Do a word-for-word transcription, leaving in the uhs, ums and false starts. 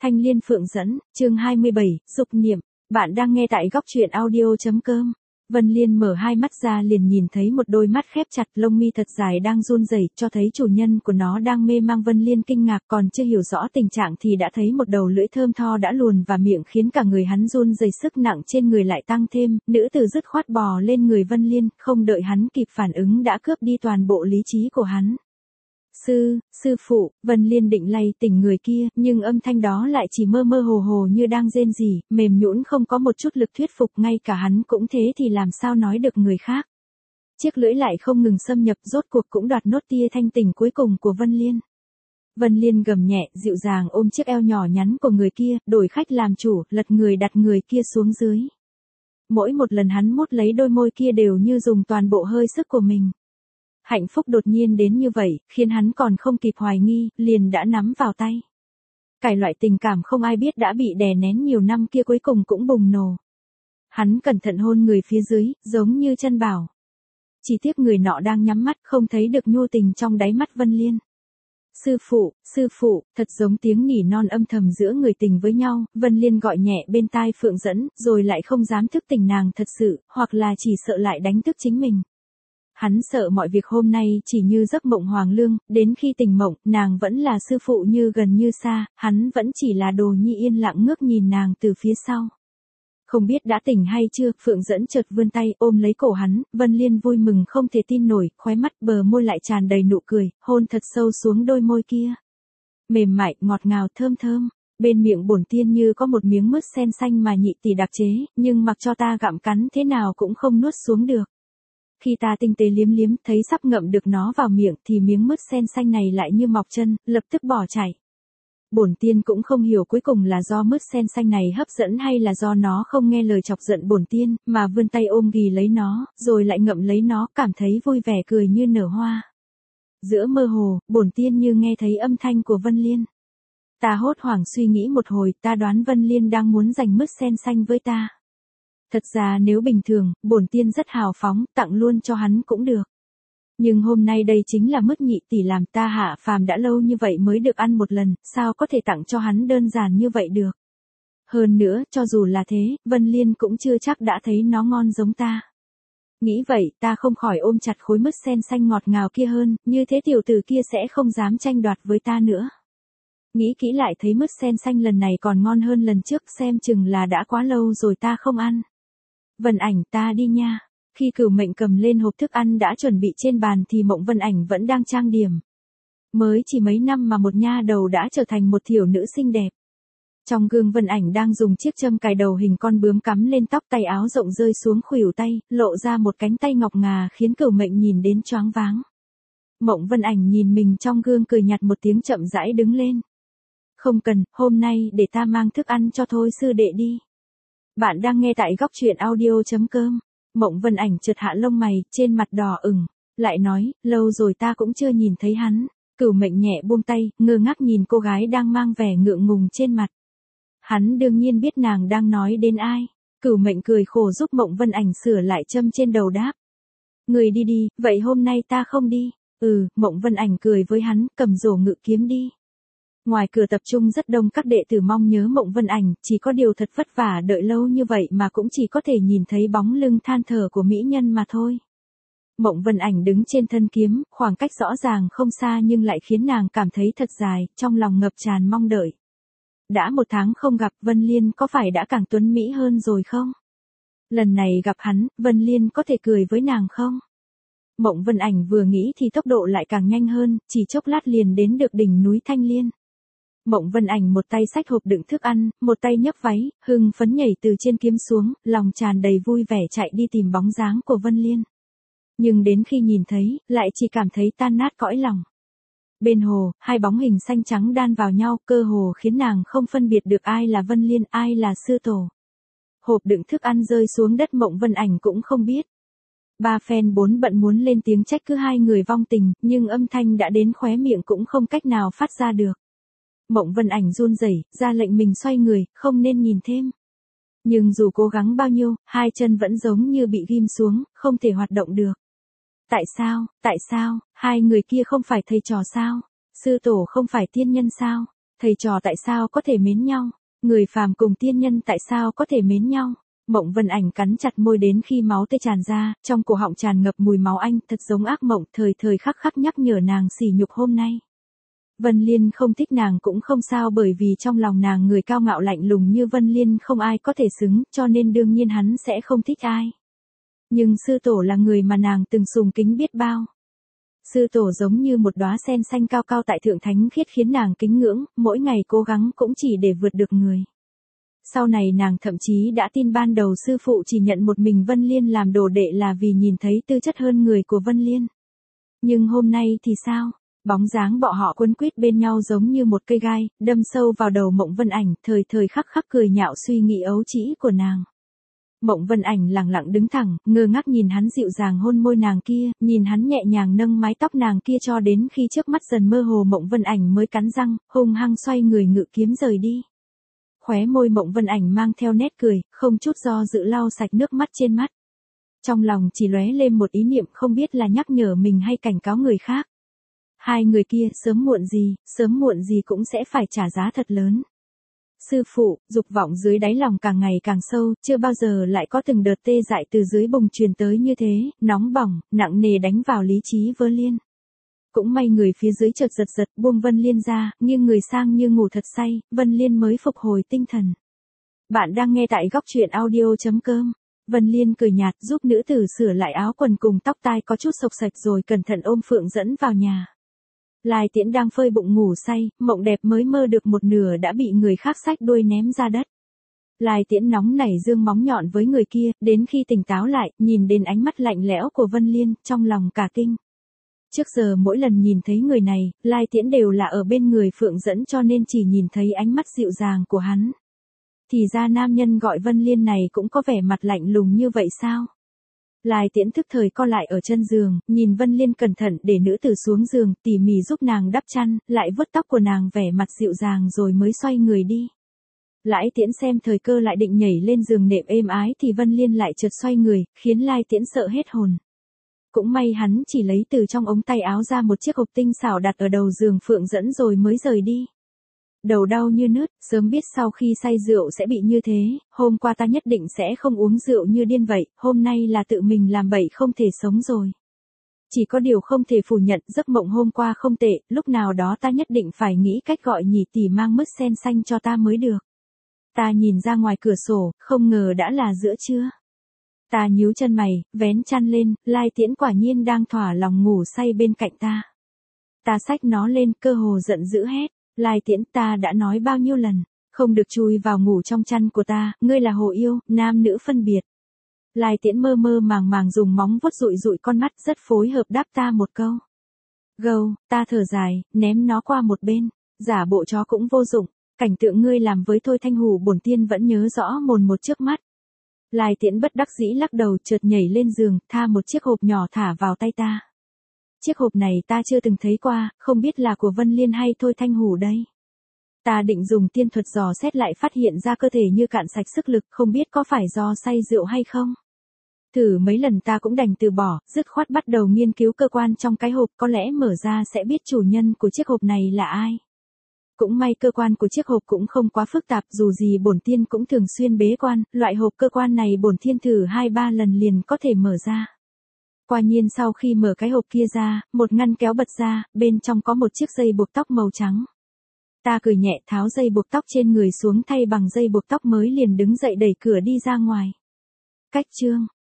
Thanh Liên Phượng dẫn, chương hai mươi bảy, dục niệm. Bạn đang nghe tại góc truyện audio.com. Vân Liên mở hai mắt ra liền nhìn thấy một đôi mắt khép chặt, lông mi thật dài đang run rẩy, cho thấy chủ nhân của nó đang mê mang. Vân Liên kinh ngạc, còn chưa hiểu rõ tình trạng thì đã thấy một đầu lưỡi thơm tho đã luồn vào miệng, khiến cả người hắn run rẩy, sức nặng trên người lại tăng thêm. Nữ tử dứt khoát bò lên người Vân Liên, không đợi hắn kịp phản ứng đã cướp đi toàn bộ lý trí của hắn. Sư, sư phụ, Vân Liên định lay tỉnh người kia, nhưng âm thanh đó lại chỉ mơ mơ hồ hồ như đang rên rỉ, mềm nhũn không có một chút lực thuyết phục, ngay cả hắn cũng thế thì làm sao nói được người khác. Chiếc lưỡi lại không ngừng xâm nhập, rốt cuộc cũng đoạt nốt tia thanh tỉnh cuối cùng của Vân Liên. Vân Liên gầm nhẹ, dịu dàng ôm chiếc eo nhỏ nhắn của người kia, đổi khách làm chủ, lật người đặt người kia xuống dưới. Mỗi một lần hắn mút lấy đôi môi kia đều như dùng toàn bộ hơi sức của mình. Hạnh phúc đột nhiên đến như vậy, khiến hắn còn không kịp hoài nghi, liền đã nắm vào tay. Cái loại tình cảm không ai biết đã bị đè nén nhiều năm kia cuối cùng cũng bùng nổ. Hắn cẩn thận hôn người phía dưới, giống như chân bảo. Chỉ tiếc người nọ đang nhắm mắt, không thấy được nhu tình trong đáy mắt Vân Liên. Sư phụ, sư phụ, thật giống tiếng nỉ non âm thầm giữa người tình với nhau. Vân Liên gọi nhẹ bên tai Phượng Dẫn, rồi lại không dám thức tỉnh nàng thật sự, hoặc là chỉ sợ lại đánh thức chính mình. Hắn sợ mọi việc hôm nay chỉ như giấc mộng hoàng lương, đến khi tỉnh mộng, nàng vẫn là sư phụ như gần như xa, hắn vẫn chỉ là đồ nhi yên lặng ngước nhìn nàng từ phía sau. Không biết đã tỉnh hay chưa, Phượng Dẫn chợt vươn tay ôm lấy cổ hắn, Vân Liên vui mừng không thể tin nổi, khóe mắt bờ môi lại tràn đầy nụ cười, hôn thật sâu xuống đôi môi kia. Mềm mại, ngọt ngào, thơm thơm, bên miệng bổn tiên như có một miếng mứt sen xanh mà nhị tỷ đặc chế, nhưng mặc cho ta gặm cắn thế nào cũng không nuốt xuống được. Khi ta tinh tế liếm liếm, thấy sắp ngậm được nó vào miệng thì miếng mứt sen xanh này lại như mọc chân, lập tức bỏ chạy. Bổn tiên cũng không hiểu cuối cùng là do mứt sen xanh này hấp dẫn hay là do nó không nghe lời chọc giận bổn tiên, mà vươn tay ôm ghì lấy nó, rồi lại ngậm lấy nó, cảm thấy vui vẻ cười như nở hoa. Giữa mơ hồ, bổn tiên như nghe thấy âm thanh của Vân Liên. Ta hốt hoảng suy nghĩ một hồi, ta đoán Vân Liên đang muốn giành mứt sen xanh với ta. Thật ra nếu bình thường, bổn tiên rất hào phóng, tặng luôn cho hắn cũng được. Nhưng hôm nay đây chính là mứt nhị tỷ làm, ta hạ phàm đã lâu như vậy mới được ăn một lần, sao có thể tặng cho hắn đơn giản như vậy được. Hơn nữa, cho dù là thế, Vân Liên cũng chưa chắc đã thấy nó ngon giống ta. Nghĩ vậy, ta không khỏi ôm chặt khối mứt sen xanh ngọt ngào kia hơn, như thế tiểu tử kia sẽ không dám tranh đoạt với ta nữa. Nghĩ kỹ lại thấy mứt sen xanh lần này còn ngon hơn lần trước, xem chừng là đã quá lâu rồi ta không ăn. Vân Ảnh, ta đi nha. Khi Cửu Mệnh cầm lên hộp thức ăn đã chuẩn bị trên bàn thì Mộng Vân Ảnh vẫn đang trang điểm. Mới chỉ mấy năm mà một nha đầu đã trở thành một thiểu nữ xinh đẹp. Trong gương Vân Ảnh đang dùng chiếc châm cài đầu hình con bướm cắm lên tóc, tay áo rộng rơi xuống khuỷu tay, lộ ra một cánh tay ngọc ngà khiến Cửu Mệnh nhìn đến choáng váng. Mộng Vân Ảnh nhìn mình trong gương cười nhạt một tiếng, chậm rãi đứng lên. Không cần, hôm nay để ta mang thức ăn cho thôi sư đệ đi. Bạn đang nghe tại góc truyện audio.com. Mộng Vân Ảnh chợt hạ lông mày, trên mặt đỏ ửng, lại nói, lâu rồi ta cũng chưa nhìn thấy hắn. Cửu Mệnh nhẹ buông tay, ngơ ngác nhìn cô gái đang mang vẻ ngượng ngùng trên mặt. Hắn đương nhiên biết nàng đang nói đến ai. Cửu Mệnh cười khổ giúp Mộng Vân Ảnh sửa lại châm trên đầu, đáp. Người đi đi, vậy hôm nay ta không đi. Ừ, Mộng Vân Ảnh cười với hắn, cầm rổ ngự kiếm đi. Ngoài cửa tập trung rất đông các đệ tử mong nhớ Mộng Vân Ảnh, chỉ có điều thật vất vả đợi lâu như vậy mà cũng chỉ có thể nhìn thấy bóng lưng than thở của mỹ nhân mà thôi. Mộng Vân Ảnh đứng trên thân kiếm, khoảng cách rõ ràng không xa nhưng lại khiến nàng cảm thấy thật dài, trong lòng ngập tràn mong đợi. Đã một tháng không gặp, Vân Liên có phải đã càng tuấn mỹ hơn rồi không? Lần này gặp hắn, Vân Liên có thể cười với nàng không? Mộng Vân Ảnh vừa nghĩ thì tốc độ lại càng nhanh hơn, chỉ chốc lát liền đến được đỉnh núi Thanh Liên. Mộng Vân Ảnh một tay xách hộp đựng thức ăn, một tay nhấc váy, hưng phấn nhảy từ trên kiếm xuống, lòng tràn đầy vui vẻ chạy đi tìm bóng dáng của Vân Liên. Nhưng đến khi nhìn thấy, lại chỉ cảm thấy tan nát cõi lòng. Bên hồ, hai bóng hình xanh trắng đan vào nhau, cơ hồ khiến nàng không phân biệt được ai là Vân Liên, ai là sư tổ. Hộp đựng thức ăn rơi xuống đất, Mộng Vân Ảnh cũng không biết. Ba phen bốn bận muốn lên tiếng trách cứ hai người vong tình, nhưng âm thanh đã đến khóe miệng cũng không cách nào phát ra được. Mộng Vân Ảnh run rẩy, ra lệnh mình xoay người, không nên nhìn thêm. Nhưng dù cố gắng bao nhiêu, hai chân vẫn giống như bị ghim xuống, không thể hoạt động được. Tại sao, tại sao, hai người kia không phải thầy trò sao? Sư tổ không phải tiên nhân sao? Thầy trò tại sao có thể mến nhau? Người phàm cùng tiên nhân tại sao có thể mến nhau? Mộng Vân Ảnh cắn chặt môi đến khi máu tê tràn ra, trong cổ họng tràn ngập mùi máu anh, thật giống ác mộng, thời thời khắc khắc nhắc nhở nàng sỉ nhục hôm nay. Vân Liên không thích nàng cũng không sao, bởi vì trong lòng nàng người cao ngạo lạnh lùng như Vân Liên không ai có thể xứng, cho nên đương nhiên hắn sẽ không thích ai. Nhưng sư tổ là người mà nàng từng sùng kính biết bao. Sư tổ giống như một đóa sen xanh cao cao tại thượng thánh khiết khiến nàng kính ngưỡng, mỗi ngày cố gắng cũng chỉ để vượt được người. Sau này nàng thậm chí đã tin ban đầu sư phụ chỉ nhận một mình Vân Liên làm đồ đệ là vì nhìn thấy tư chất hơn người của Vân Liên. Nhưng hôm nay thì sao? Bóng dáng bọn họ quấn quýt bên nhau giống như một cây gai, đâm sâu vào đầu Mộng Vân Ảnh, thời thời khắc khắc cười nhạo suy nghĩ ấu trĩ của nàng. Mộng Vân Ảnh lặng lặng đứng thẳng, ngơ ngác nhìn hắn dịu dàng hôn môi nàng kia, nhìn hắn nhẹ nhàng nâng mái tóc nàng kia cho đến khi trước mắt dần mơ hồ Mộng Vân Ảnh mới cắn răng, hung hăng xoay người ngự kiếm rời đi. Khóe môi Mộng Vân Ảnh mang theo nét cười, không chút do dự lau sạch nước mắt trên mắt. Trong lòng chỉ lóe lên một ý niệm không biết là nhắc nhở mình hay cảnh cáo người khác. Hai người kia sớm muộn gì, sớm muộn gì cũng sẽ phải trả giá thật lớn. Sư phụ, dục vọng dưới đáy lòng càng ngày càng sâu, chưa bao giờ lại có từng đợt tê dại từ dưới bụng truyền tới như thế, nóng bỏng, nặng nề đánh vào lý trí Vân Liên. Cũng may người phía dưới chợt giật giật buông Vân Liên ra, nghiêng người sang như ngủ thật say, Vân Liên mới phục hồi tinh thần. Bạn đang nghe tại góc truyện audio chấm com. Vân Liên cười nhạt giúp nữ tử sửa lại áo quần cùng tóc tai có chút xộc xạch rồi cẩn thận ôm Phượng dẫn vào nhà. Lai Tiễn đang phơi bụng ngủ say, mộng đẹp mới mơ được một nửa đã bị người khác xách đuôi ném ra đất. Lai Tiễn nóng nảy dương móng nhọn với người kia, đến khi tỉnh táo lại, nhìn đến ánh mắt lạnh lẽo của Vân Liên, trong lòng cả kinh. Trước giờ mỗi lần nhìn thấy người này, Lai Tiễn đều là ở bên người Phượng dẫn cho nên chỉ nhìn thấy ánh mắt dịu dàng của hắn. Thì ra nam nhân gọi Vân Liên này cũng có vẻ mặt lạnh lùng như vậy sao? Lai Tiễn thức thời co lại ở chân giường, nhìn Vân Liên cẩn thận để nữ tử xuống giường, tỉ mỉ giúp nàng đắp chăn, lại vuốt tóc của nàng vẻ mặt dịu dàng rồi mới xoay người đi. Lai Tiễn xem thời cơ lại định nhảy lên giường nệm êm ái thì Vân Liên lại chợt xoay người, khiến Lai Tiễn sợ hết hồn. Cũng may hắn chỉ lấy từ trong ống tay áo ra một chiếc hộp tinh xảo đặt ở đầu giường Phượng dẫn rồi mới rời đi. Đầu đau như nứt, sớm biết sau khi say rượu sẽ bị như thế, hôm qua ta nhất định sẽ không uống rượu như điên vậy, hôm nay là tự mình làm bậy không thể sống rồi. Chỉ có điều không thể phủ nhận giấc mộng hôm qua không tệ, lúc nào đó ta nhất định phải nghĩ cách gọi nhị tỷ mang mứt sen xanh cho ta mới được. Ta nhìn ra ngoài cửa sổ, không ngờ đã là giữa trưa. Ta nhíu chân mày, vén chăn lên, Lai Tiễn quả nhiên đang thỏa lòng ngủ say bên cạnh ta. Ta xách nó lên, cơ hồ giận dữ hét. Lai Tiễn, ta đã nói bao nhiêu lần, không được chui vào ngủ trong chăn của ta, ngươi là hồ yêu, nam nữ phân biệt. Lai Tiễn mơ mơ màng màng dùng móng vuốt dụi dụi con mắt rất phối hợp đáp ta một câu. Gâu, ta thở dài, ném nó qua một bên, giả bộ chó cũng vô dụng, cảnh tượng ngươi làm với Thôi Thanh Hủ bổn tiên vẫn nhớ rõ mồn một trước mắt. Lai Tiễn bất đắc dĩ lắc đầu chợt nhảy lên giường, tha một chiếc hộp nhỏ thả vào tay ta. Chiếc hộp này ta chưa từng thấy qua, không biết là của Vân Liên hay Thôi Thanh Hủ đây. Ta định dùng tiên thuật dò xét lại phát hiện ra cơ thể như cạn sạch sức lực, không biết có phải do say rượu hay không. Thử mấy lần ta cũng đành từ bỏ, dứt khoát bắt đầu nghiên cứu cơ quan trong cái hộp, có lẽ mở ra sẽ biết chủ nhân của chiếc hộp này là ai. Cũng may cơ quan của chiếc hộp cũng không quá phức tạp, dù gì bổn tiên cũng thường xuyên bế quan, loại hộp cơ quan này bổn tiên thử hai ba lần liền có thể mở ra. Quả nhiên sau khi mở cái hộp kia ra, một ngăn kéo bật ra, bên trong có một chiếc dây buộc tóc màu trắng. Ta cười nhẹ tháo dây buộc tóc trên người xuống thay bằng dây buộc tóc mới liền đứng dậy đẩy cửa đi ra ngoài. Cách chương